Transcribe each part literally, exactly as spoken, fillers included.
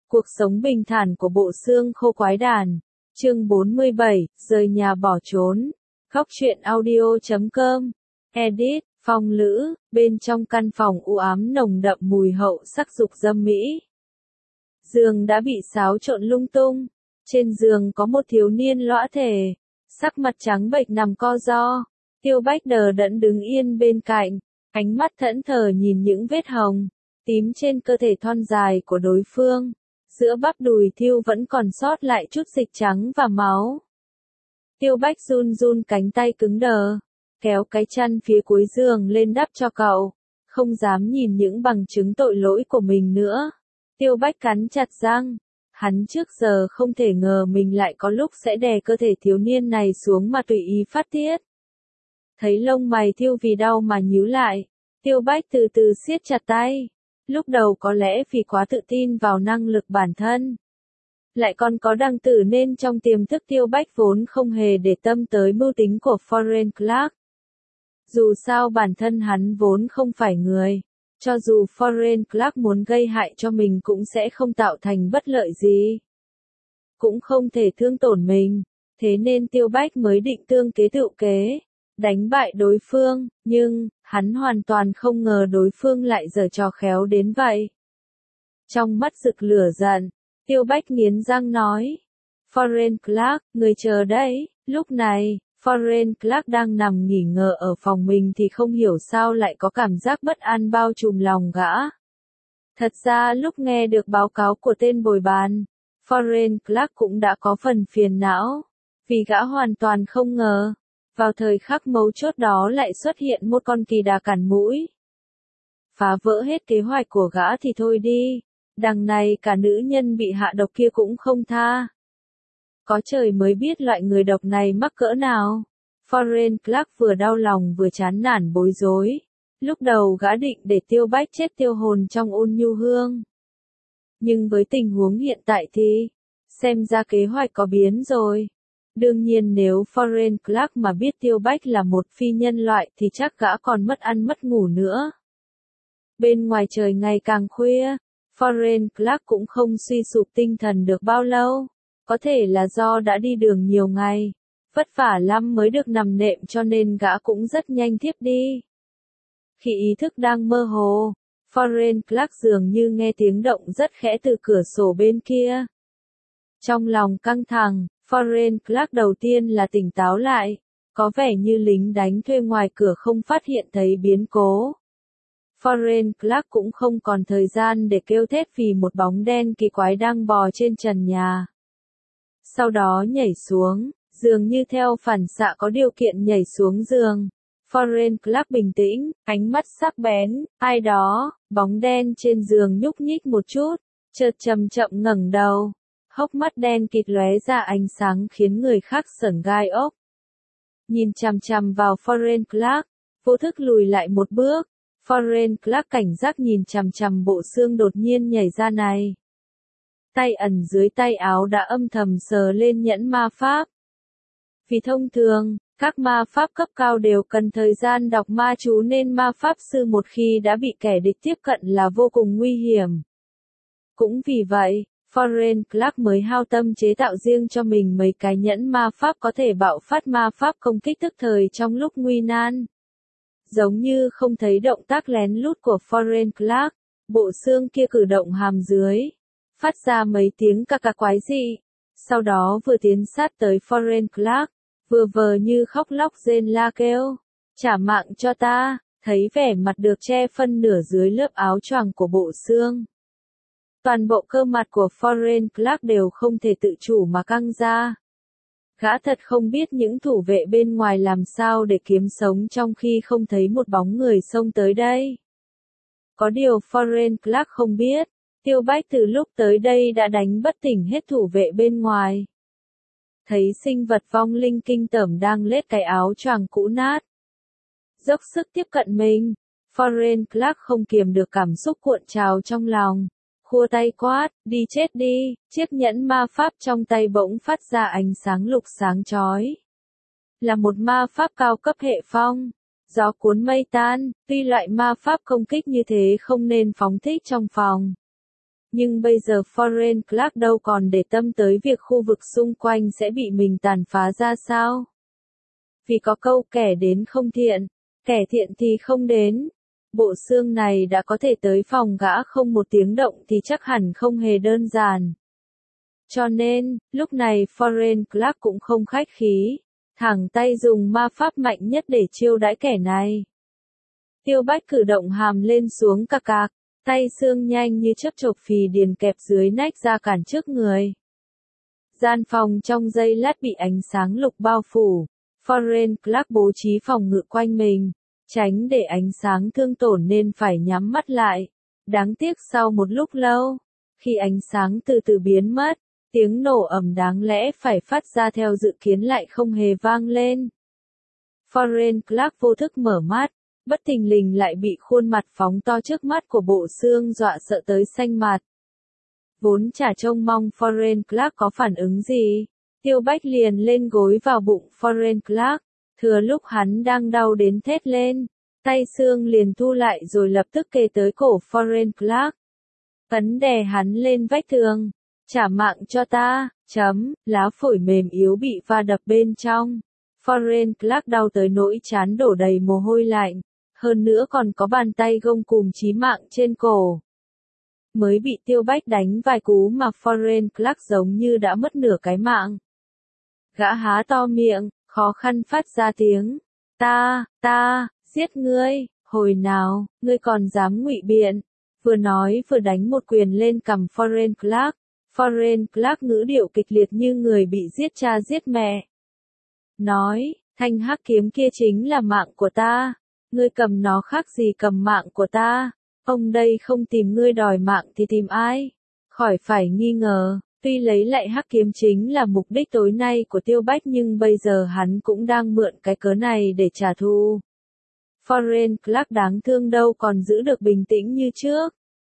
Cuộc sống bình thản của bộ xương khô quái đản. Chương bốn mươi bảy, rời nhà bỏ trốn. Góc truyện audio chấm com. Edit, Phong Lữ, bên trong căn phòng u ám nồng đậm mùi hậu sắc dục dâm mỹ. Giường đã bị xáo trộn lung tung. Trên giường có một thiếu niên lõa thể, sắc mặt trắng bệch nằm co ro. Tiêu Bách đờ đẫn đứng yên bên cạnh, ánh mắt thẫn thờ nhìn những vết hồng, tím trên cơ thể thon dài của đối phương. Giữa bắp đùi thiêu vẫn còn sót lại chút dịch trắng và máu. Tiêu Bách run run cánh tay cứng đờ, kéo cái chăn phía cuối giường lên đắp cho cậu, không dám nhìn những bằng chứng tội lỗi của mình nữa. Tiêu Bách cắn chặt răng, hắn trước giờ không thể ngờ mình lại có lúc sẽ đè cơ thể thiếu niên này xuống mà tùy ý phát tiết. Thấy lông mày thiêu vì đau mà nhíu lại, Tiêu Bách từ từ siết chặt tay. Lúc đầu có lẽ vì quá tự tin vào năng lực bản thân. Lại còn có đăng tử nên trong tiềm thức Tiêu Bách vốn không hề để tâm tới mưu tính của Foreign Clark. Dù sao bản thân hắn vốn không phải người. Cho dù Foreign Clark muốn gây hại cho mình cũng sẽ không tạo thành bất lợi gì. Cũng không thể thương tổn mình. Thế nên Tiêu Bách mới định tương kế tự kế. Đánh bại đối phương, nhưng, hắn hoàn toàn không ngờ đối phương lại giở trò khéo đến vậy. Trong mắt rực lửa giận, Tiêu Bách nghiến răng nói. Foreign Clark, người chờ đấy. Lúc này, Foreign Clark đang nằm nghỉ ngơi ở phòng mình thì không hiểu sao lại có cảm giác bất an bao trùm lòng gã. Thật ra lúc nghe được báo cáo của tên bồi bàn, Foreign Clark cũng đã có phần phiền não, vì gã hoàn toàn không ngờ. Vào thời khắc mấu chốt đó lại xuất hiện một con kỳ đà cản mũi. Phá vỡ hết kế hoạch của gã thì thôi đi, đằng này cả nữ nhân bị hạ độc kia cũng không tha. Có trời mới biết loại người độc này mắc cỡ nào. Foreign Clark vừa đau lòng vừa chán nản bối rối. Lúc đầu gã định để Tiêu Bách chết tiêu hồn trong ôn nhu hương. Nhưng với tình huống hiện tại thì, xem ra kế hoạch có biến rồi. Đương nhiên nếu Foreign Clark mà biết Tiêu Bách là một phi nhân loại thì chắc gã còn mất ăn mất ngủ nữa. Bên ngoài trời ngày càng khuya, Foreign Clark cũng không suy sụp tinh thần được bao lâu. Có thể là do đã đi đường nhiều ngày, vất vả lắm mới được nằm nệm cho nên gã cũng rất nhanh thiếp đi. Khi ý thức đang mơ hồ, Foreign Clark dường như nghe tiếng động rất khẽ từ cửa sổ bên kia. Trong lòng căng thẳng, Foreign Clark đầu tiên là tỉnh táo lại, có vẻ như lính đánh thuê ngoài cửa không phát hiện thấy biến cố. Foreign Clark cũng không còn thời gian để kêu thét vì một bóng đen kỳ quái đang bò trên trần nhà. Sau đó nhảy xuống, dường như theo phản xạ có điều kiện nhảy xuống giường. Foreign Clark bình tĩnh, ánh mắt sắc bén, ai đó, bóng đen trên giường nhúc nhích một chút, chợt chậm chậm ngẩng đầu. Hốc mắt đen kịt lóe ra ánh sáng khiến người khác sởn gai ốc. Nhìn chằm chằm vào Foreign Clark, vô thức lùi lại một bước. Foreign Clark cảnh giác nhìn chằm chằm bộ xương đột nhiên nhảy ra này. Tay ẩn dưới tay áo đã âm thầm sờ lên nhẫn ma pháp. Vì thông thường, các ma pháp cấp cao đều cần thời gian đọc ma chú nên ma pháp sư một khi đã bị kẻ địch tiếp cận là vô cùng nguy hiểm. Cũng vì vậy, Foreign Clark mới hao tâm chế tạo riêng cho mình mấy cái nhẫn ma pháp có thể bạo phát ma pháp công kích tức thời trong lúc nguy nan. Giống như không thấy động tác lén lút của Foreign Clark, bộ xương kia cử động hàm dưới, phát ra mấy tiếng cà cà quái dị. Sau đó vừa tiến sát tới Foreign Clark, vừa vờ như khóc lóc rên la kêu, trả mạng cho ta, thấy vẻ mặt được che phân nửa dưới lớp áo choàng của bộ xương. Toàn bộ cơ mặt của Foreign Clark đều không thể tự chủ mà căng ra. Gã thật không biết những thủ vệ bên ngoài làm sao để kiếm sống trong khi không thấy một bóng người xông tới đây. Có điều Foreign Clark không biết, Tiêu Bách từ lúc tới đây đã đánh bất tỉnh hết thủ vệ bên ngoài. Thấy sinh vật vong linh kinh tởm đang lết cái áo choàng cũ nát, dốc sức tiếp cận mình, Foreign Clark không kiềm được cảm xúc cuộn trào trong lòng. Khua tay quát, đi chết đi, chiếc nhẫn ma pháp trong tay bỗng phát ra ánh sáng lục sáng chói. Là một ma pháp cao cấp hệ phong. Gió cuốn mây tan, tuy loại ma pháp công kích như thế không nên phóng thích trong phòng. Nhưng bây giờ Foreign Clark đâu còn để tâm tới việc khu vực xung quanh sẽ bị mình tàn phá ra sao. Vì có câu kẻ đến không thiện, kẻ thiện thì không đến. Bộ xương này đã có thể tới phòng gã không một tiếng động thì chắc hẳn không hề đơn giản. Cho nên, lúc này Foreign Clark cũng không khách khí, thẳng tay dùng ma pháp mạnh nhất để chiêu đãi kẻ này. Tiêu Bách cử động hàm lên xuống cạc cạc, tay xương nhanh như chớp chộp phì điền kẹp dưới nách ra cản trước người. Gian phòng trong giây lát bị ánh sáng lục bao phủ, Foreign Clark bố trí phòng ngự quanh mình, tránh để ánh sáng thương tổn nên phải nhắm mắt lại. Đáng tiếc sau một lúc lâu, khi ánh sáng từ từ biến mất, tiếng nổ ầm đáng lẽ phải phát ra theo dự kiến lại không hề vang lên. Foreign Clark vô thức mở mắt, bất thình lình lại bị khuôn mặt phóng to trước mắt của bộ xương dọa sợ tới xanh mặt. Vốn chả trông mong Foreign Clark có phản ứng gì, Tiêu Bách liền lên gối vào bụng Foreign Clark, thừa lúc hắn đang đau đến thét lên, tay xương liền thu lại rồi lập tức kề tới cổ Foreign Clark. Cấn đè hắn lên vách tường, trả mạng cho ta, chấm, lá phổi mềm yếu bị va đập bên trong. Foreign Clark đau tới nỗi trán đổ đầy mồ hôi lạnh, hơn nữa còn có bàn tay gông cùm chí mạng trên cổ. Mới bị Tiêu Bách đánh vài cú mà Foreign Clark giống như đã mất nửa cái mạng. Gã há to miệng, khó khăn phát ra tiếng, ta, ta, giết ngươi, hồi nào, ngươi còn dám ngụy biện, vừa nói vừa đánh một quyền lên cằm Foreign Clark. Foreign Clark ngữ điệu kịch liệt như người bị giết cha giết mẹ. Nói, thanh hắc kiếm kia chính là mạng của ta, ngươi cầm nó khác gì cầm mạng của ta, ông đây không tìm ngươi đòi mạng thì tìm ai, khỏi phải nghi ngờ. Tuy lấy lại hắc kiếm chính là mục đích tối nay của Tiêu Bách nhưng bây giờ hắn cũng đang mượn cái cớ này để trả thù. Foreign Clark đáng thương đâu còn giữ được bình tĩnh như trước.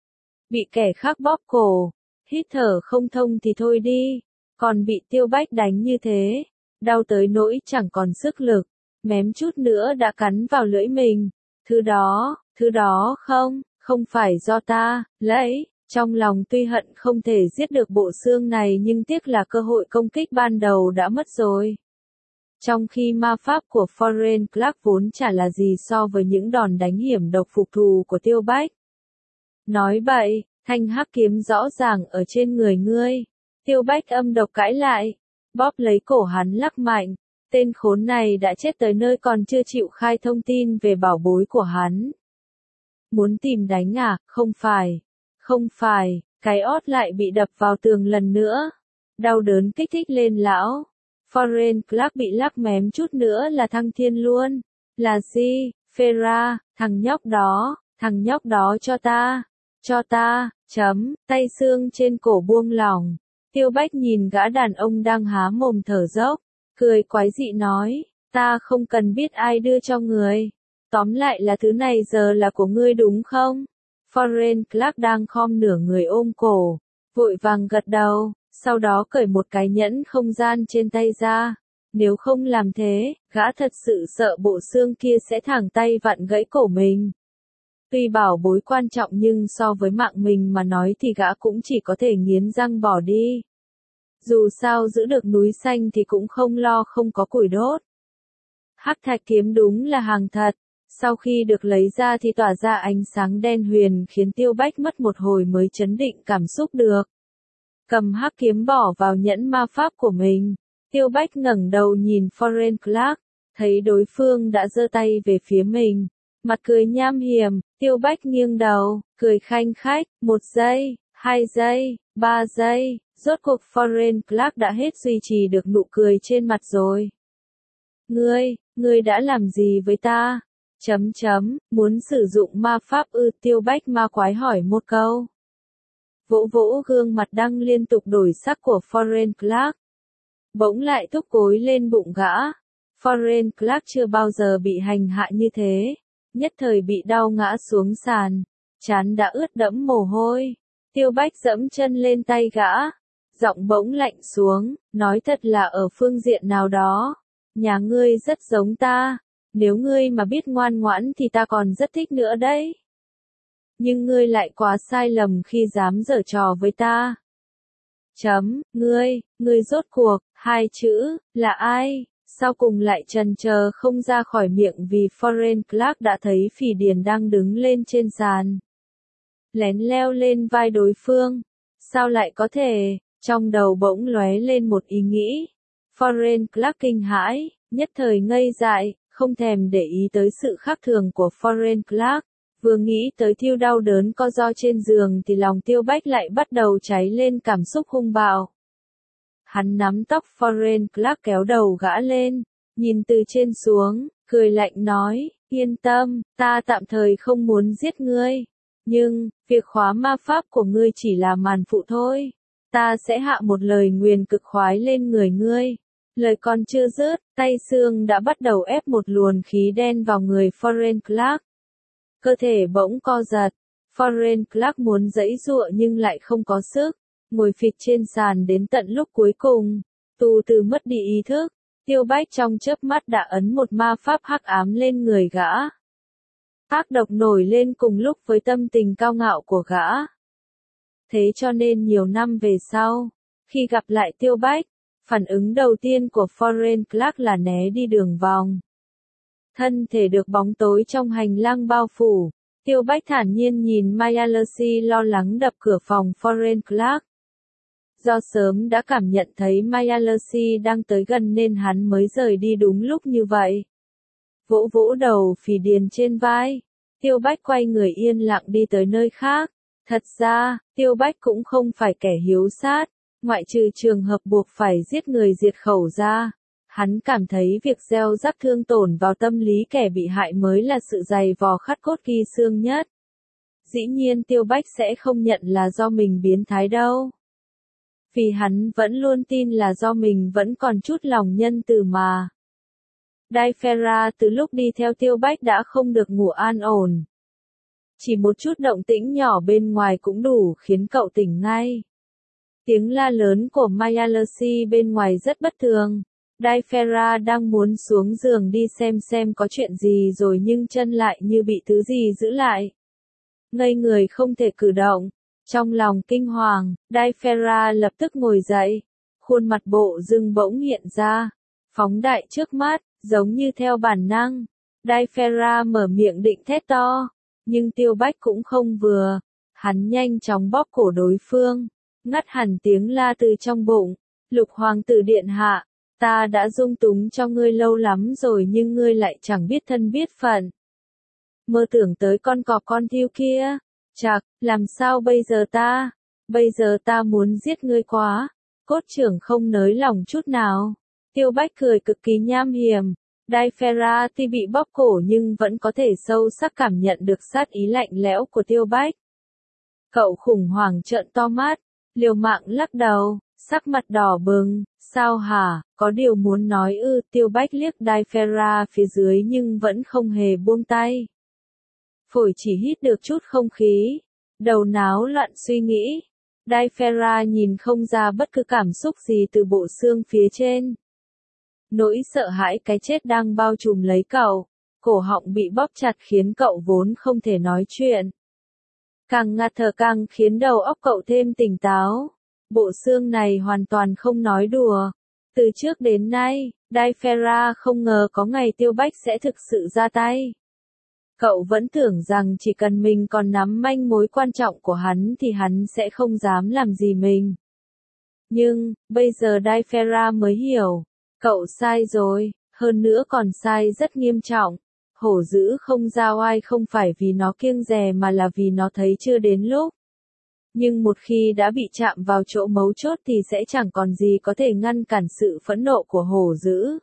Bị kẻ khác bóp cổ, hít thở không thông thì thôi đi, còn bị Tiêu Bách đánh như thế, đau tới nỗi chẳng còn sức lực, mém chút nữa đã cắn vào lưỡi mình. Thứ đó, thứ đó không, không phải do ta lấy. Trong lòng tuy hận không thể giết được bộ xương này nhưng tiếc là cơ hội công kích ban đầu đã mất rồi. Trong khi ma pháp của Foreign Clark vốn chả là gì so với những đòn đánh hiểm độc phục thù của Tiêu Bách. Nói bậy, thanh hắc kiếm rõ ràng ở trên người ngươi. Tiêu Bách âm độc cãi lại, bóp lấy cổ hắn lắc mạnh. Tên khốn này đã chết tới nơi còn chưa chịu khai thông tin về bảo bối của hắn. Muốn tìm đánh à, không phải. Không phải, cái ót lại bị đập vào tường lần nữa. Đau đớn kích thích lên lão. Foreign Clark bị lắc mém chút nữa là thăng thiên luôn. Là gì, Fera, thằng nhóc đó, thằng nhóc đó cho ta, cho ta, chấm, tay xương trên cổ buông lỏng. Tiêu Bách nhìn gã đàn ông đang há mồm thở dốc, cười quái dị nói, ta không cần biết ai đưa cho người. Tóm lại là thứ này giờ là của ngươi đúng không? Foreign Clark đang khom nửa người ôm cổ, vội vàng gật đầu, sau đó cởi một cái nhẫn không gian trên tay ra. Nếu không làm thế, gã thật sự sợ bộ xương kia sẽ thẳng tay vặn gãy cổ mình. Tuy bảo bối quan trọng nhưng so với mạng mình mà nói thì gã cũng chỉ có thể nghiến răng bỏ đi. Dù sao giữ được núi xanh thì cũng không lo không có củi đốt. Hắc thạch kiếm đúng là hàng thật. Sau khi được lấy ra thì tỏa ra ánh sáng đen huyền khiến Tiêu Bách mất một hồi mới chấn định cảm xúc được. Cầm hắc kiếm bỏ vào nhẫn ma pháp của mình. Tiêu Bách ngẩng đầu nhìn Foreign Clark, thấy đối phương đã giơ tay về phía mình. Mặt cười nham hiểm, Tiêu Bách nghiêng đầu, cười khanh khách, một giây, hai giây, ba giây, rốt cuộc Foreign Clark đã hết duy trì được nụ cười trên mặt rồi. Ngươi, ngươi đã làm gì với ta? Chấm chấm, muốn sử dụng ma pháp ư? Tiêu Bách ma quái hỏi một câu. Vỗ vỗ gương mặt đang liên tục đổi sắc của Foreign Clark. Bỗng lại thúc gối lên bụng gã. Foreign Clark chưa bao giờ bị hành hạ như thế. Nhất thời bị đau ngã xuống sàn. Trán đã ướt đẫm mồ hôi. Tiêu Bách dẫm chân lên tay gã. Giọng bỗng lạnh xuống, nói thật là ở phương diện nào đó. Nhà ngươi rất giống ta. Nếu ngươi mà biết ngoan ngoãn thì ta còn rất thích nữa đấy. Nhưng ngươi lại quá sai lầm khi dám giở trò với ta. Chấm, ngươi, ngươi rốt cuộc, hai chữ, là ai? Sau cùng lại trần chờ không ra khỏi miệng vì Foreign Clark đã thấy Phỉ Điền đang đứng lên trên sàn. Lén leo lên vai đối phương. Sao lại có thể? Trong đầu bỗng lóe lên một ý nghĩ. Foreign Clark kinh hãi, nhất thời ngây dại, không thèm để ý tới sự khác thường của Foreign Clark. Vừa nghĩ tới Thiêu đau đớn co ro trên giường thì lòng Tiêu Bách lại bắt đầu cháy lên cảm xúc hung bạo. Hắn nắm tóc Foreign Clark kéo đầu gã lên, nhìn từ trên xuống, cười lạnh nói, yên tâm, ta tạm thời không muốn giết ngươi. Nhưng, việc khóa ma pháp của ngươi chỉ là màn phụ thôi. Ta sẽ hạ một lời nguyền cực khoái lên người ngươi. Lời còn chưa dứt, tay xương đã bắt đầu ép một luồng khí đen vào người Foreign Clark. Cơ thể bỗng co giật. Foreign Clark muốn giãy giụa nhưng lại không có sức. Ngồi phịch trên sàn đến tận lúc cuối cùng. Từ từ mất đi ý thức. Tiêu Bách trong chớp mắt đã ấn một ma pháp hắc ám lên người gã. Ác độc nổi lên cùng lúc với tâm tình cao ngạo của gã. Thế cho nên nhiều năm về sau, khi gặp lại Tiêu Bách, phản ứng đầu tiên của Foreign Clark là né đi đường vòng. Thân thể được bóng tối trong hành lang bao phủ, Tiêu Bách thản nhiên nhìn Maya Lucy lo lắng đập cửa phòng Foreign Clark. Do sớm đã cảm nhận thấy Maya Lucy đang tới gần nên hắn mới rời đi đúng lúc như vậy. Vỗ vỗ đầu Phỉ Điền trên vai, Tiêu Bách quay người yên lặng đi tới nơi khác. Thật ra, Tiêu Bách cũng không phải kẻ hiếu sát, ngoại trừ trường hợp buộc phải giết người diệt khẩu ra. Hắn cảm thấy việc gieo rắc thương tổn vào tâm lý kẻ bị hại mới là sự dày vò khắt cốt ghi xương nhất. Dĩ nhiên Tiêu Bách sẽ không nhận là do mình biến thái đâu. Vì hắn vẫn luôn tin là do mình vẫn còn chút lòng nhân từ mà. Daifera từ lúc đi theo Tiêu Bách đã không được ngủ an ổn. Chỉ một chút động tĩnh nhỏ bên ngoài cũng đủ khiến cậu tỉnh ngay. Tiếng la lớn của Maya Lucy bên ngoài rất bất thường. Daifera đang muốn xuống giường đi xem xem có chuyện gì rồi nhưng chân lại như bị thứ gì giữ lại. Ngây người không thể cử động. Trong lòng kinh hoàng, Daifera lập tức ngồi dậy. Khuôn mặt bộ dưng bỗng hiện ra. Phóng đại trước mắt, giống như theo bản năng. Daifera mở miệng định thét to. Nhưng Tiêu Bách cũng không vừa. Hắn nhanh chóng bóp cổ đối phương. Ngắt hẳn tiếng la từ trong bụng. Lục hoàng tử điện hạ. Ta đã dung túng cho ngươi lâu lắm rồi nhưng ngươi lại chẳng biết thân biết phận. Mơ tưởng tới con cọp con thiêu kia. Chạc, làm sao bây giờ ta? Bây giờ ta muốn giết ngươi quá. Cốt trưởng không nới lòng chút nào. Tiêu Bách cười cực kỳ nham hiểm. Daifera tuy bị bóp cổ nhưng vẫn có thể sâu sắc cảm nhận được sát ý lạnh lẽo của Tiêu Bách. Cậu khủng hoảng trợn to mắt, liều mạng lắc đầu, sắc mặt đỏ bừng. Sao hả, có điều muốn nói ư? Tiêu Bách liếc Daifera phía dưới nhưng vẫn không hề buông tay. Phổi chỉ hít được chút không khí, đầu náo loạn suy nghĩ. Daifera nhìn không ra bất cứ cảm xúc gì từ bộ xương phía trên. Nỗi sợ hãi cái chết đang bao trùm lấy cậu, cổ họng bị bóp chặt khiến cậu vốn không thể nói chuyện. Càng ngạt thở càng khiến đầu óc cậu thêm tỉnh táo. Bộ xương này hoàn toàn không nói đùa. Từ trước đến nay, Daifera không ngờ có ngày Tiêu Bách sẽ thực sự ra tay. Cậu vẫn tưởng rằng chỉ cần mình còn nắm manh mối quan trọng của hắn thì hắn sẽ không dám làm gì mình. Nhưng, bây giờ Daifera mới hiểu. Cậu sai rồi, hơn nữa còn sai rất nghiêm trọng. Hổ dữ không ra oai không phải vì nó kiêng dè mà là vì nó thấy chưa đến lúc. Nhưng một khi đã bị chạm vào chỗ mấu chốt thì sẽ chẳng còn gì có thể ngăn cản sự phẫn nộ của hổ dữ.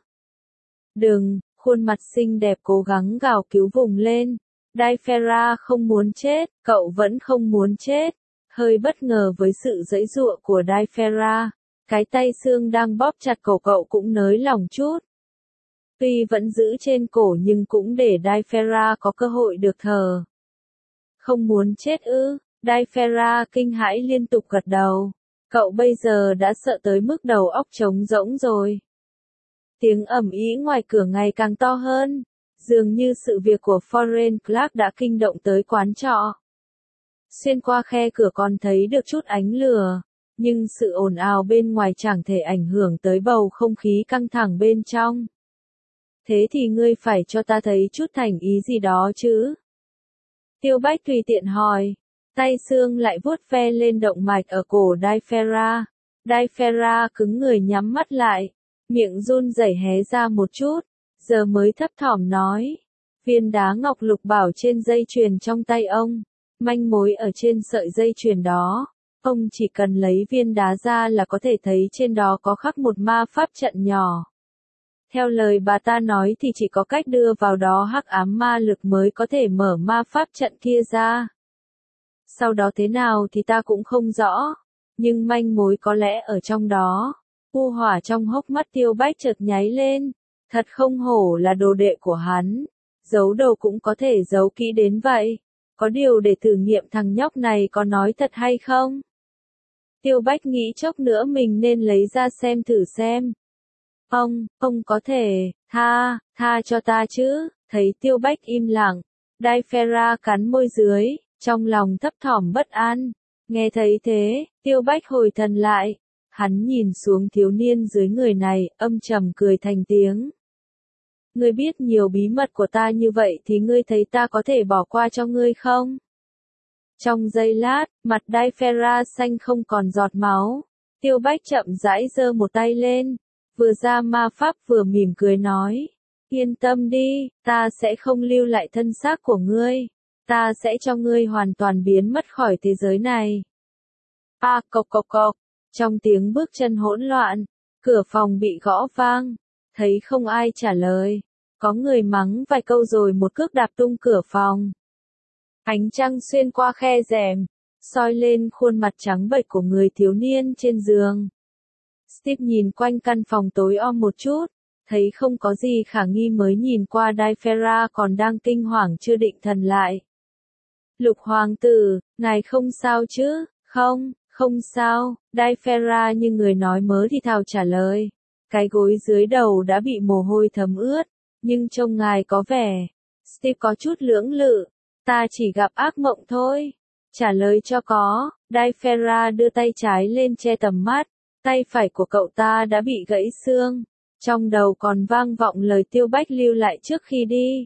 Đừng, khuôn mặt xinh đẹp cố gắng gào cứu vùng lên. Daifera không muốn chết, cậu vẫn không muốn chết. Hơi bất ngờ với sự giãy giụa của Daifera, cái tay xương đang bóp chặt cổ cậu cũng nới lỏng chút. Tuy vẫn giữ trên cổ nhưng cũng để Daifera có cơ hội được thở. Không muốn chết ư? Daifera kinh hãi liên tục gật đầu. Cậu bây giờ đã sợ tới mức đầu óc trống rỗng rồi. Tiếng ầm ĩ ngoài cửa ngày càng to hơn. Dường như sự việc của Foreign Clark đã kinh động tới quán trọ. Xuyên qua khe cửa còn thấy được chút ánh lửa, nhưng sự ồn ào bên ngoài chẳng thể ảnh hưởng tới bầu không khí căng thẳng bên trong. Thế thì ngươi phải cho ta thấy chút thành ý gì đó chứ? Tiêu Bách tùy tiện hỏi, tay Sương lại vuốt ve lên động mạch ở cổ Daifera. Daifera cứng người nhắm mắt lại, miệng run rẩy hé ra một chút, giờ mới thấp thỏm nói. Viên đá ngọc lục bảo trên dây chuyền trong tay ông, manh mối ở trên sợi dây chuyền đó. Ông chỉ cần lấy viên đá ra là có thể thấy trên đó có khắc một ma pháp trận nhỏ. Theo lời bà ta nói thì chỉ có cách đưa vào đó hắc ám ma lực mới có thể mở ma pháp trận kia ra. Sau đó thế nào thì ta cũng không rõ, nhưng manh mối có lẽ ở trong đó. U hỏa trong hốc mắt Tiêu Bách chợt nháy lên, thật không hổ là đồ đệ của hắn, giấu đầu cũng có thể giấu kỹ đến vậy. Có điều để thử nghiệm thằng nhóc này có nói thật hay không? Tiêu Bách nghĩ chốc nữa mình nên lấy ra xem thử xem. Ông, ông có thể, tha, tha cho ta chứ, thấy Tiêu Bách im lặng. Daifera cắn môi dưới, trong lòng thấp thỏm bất an. Nghe thấy thế, Tiêu Bách hồi thần lại. Hắn nhìn xuống thiếu niên dưới người này, âm trầm cười thành tiếng. Ngươi biết nhiều bí mật của ta như vậy thì ngươi thấy ta có thể bỏ qua cho ngươi không? Trong giây lát, mặt Daifera xanh không còn giọt máu. Tiêu Bách chậm rãi giơ một tay lên, vừa ra ma pháp vừa mỉm cười nói. Yên tâm đi, ta sẽ không lưu lại thân xác của ngươi. Ta sẽ cho ngươi hoàn toàn biến mất khỏi thế giới này. À, cộc cộc cộc, trong tiếng bước chân hỗn loạn, cửa phòng bị gõ vang, thấy không ai trả lời. Có người mắng vài câu rồi một cước đạp tung cửa phòng. Ánh trăng xuyên qua khe rèm, soi lên khuôn mặt trắng bệch của người thiếu niên trên giường. Steve nhìn quanh căn phòng tối om một chút, thấy không có gì khả nghi mới nhìn qua Daifera còn đang kinh hoàng chưa định thần lại. Lục hoàng tử, ngài không sao chứ? Không, không sao, Daifera như người nói mớ thì thào trả lời. Cái gối dưới đầu đã bị mồ hôi thấm ướt, nhưng trông ngài có vẻ. Steve có chút lưỡng lự, ta chỉ gặp ác mộng thôi. Trả lời cho có, Daifera đưa tay trái lên che tầm mắt, tay phải của cậu ta đã bị gãy xương. Trong đầu còn vang vọng lời Tiêu Bách lưu lại trước khi đi.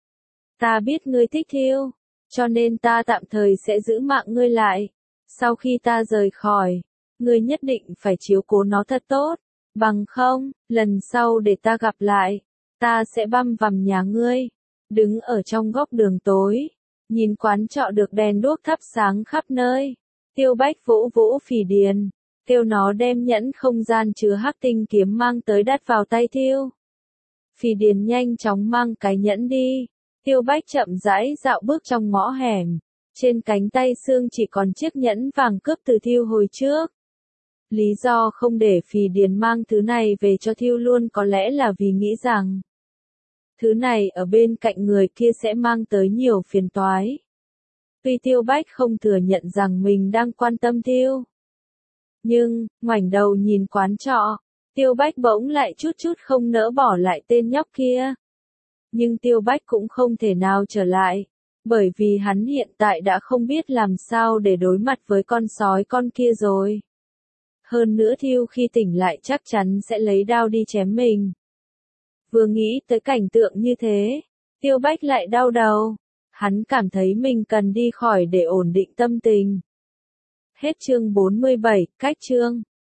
Ta biết ngươi thích thiêu, cho nên ta tạm thời sẽ giữ mạng ngươi lại. Sau khi ta rời khỏi, ngươi nhất định phải chiếu cố nó thật tốt. Bằng không, lần sau để ta gặp lại, ta sẽ băm vằm nhà ngươi. Đứng ở trong góc đường tối, nhìn quán trọ được đèn đuốc thắp sáng khắp nơi. Tiêu Bách vỗ vỗ Phỉ Điền, kêu nó đem nhẫn không gian chứa hắc tinh kiếm mang tới đắt vào tay Tiêu. Phỉ Điền nhanh chóng mang cái nhẫn đi. Tiêu Bách chậm rãi dạo bước trong ngõ hẻm. Trên cánh tay Sương chỉ còn chiếc nhẫn vàng cướp từ Thiêu hồi trước. Lý do không để Phỉ Điền mang thứ này về cho Thiêu luôn có lẽ là vì nghĩ rằng thứ này ở bên cạnh người kia sẽ mang tới nhiều phiền toái. Tuy Tiêu Bách không thừa nhận rằng mình đang quan tâm Thiêu, nhưng, ngoảnh đầu nhìn quán trọ, Tiêu Bách bỗng lại chút chút không nỡ bỏ lại tên nhóc kia. Nhưng Tiêu Bách cũng không thể nào trở lại, bởi vì hắn hiện tại đã không biết làm sao để đối mặt với con sói con kia rồi. Hơn nữa Thiêu khi tỉnh lại chắc chắn sẽ lấy đao đi chém mình. Vừa nghĩ tới cảnh tượng như thế, Tiêu Bách lại đau đầu. Hắn cảm thấy mình cần đi khỏi để ổn định tâm tình. Hết chương bốn mươi bảy, cách chương.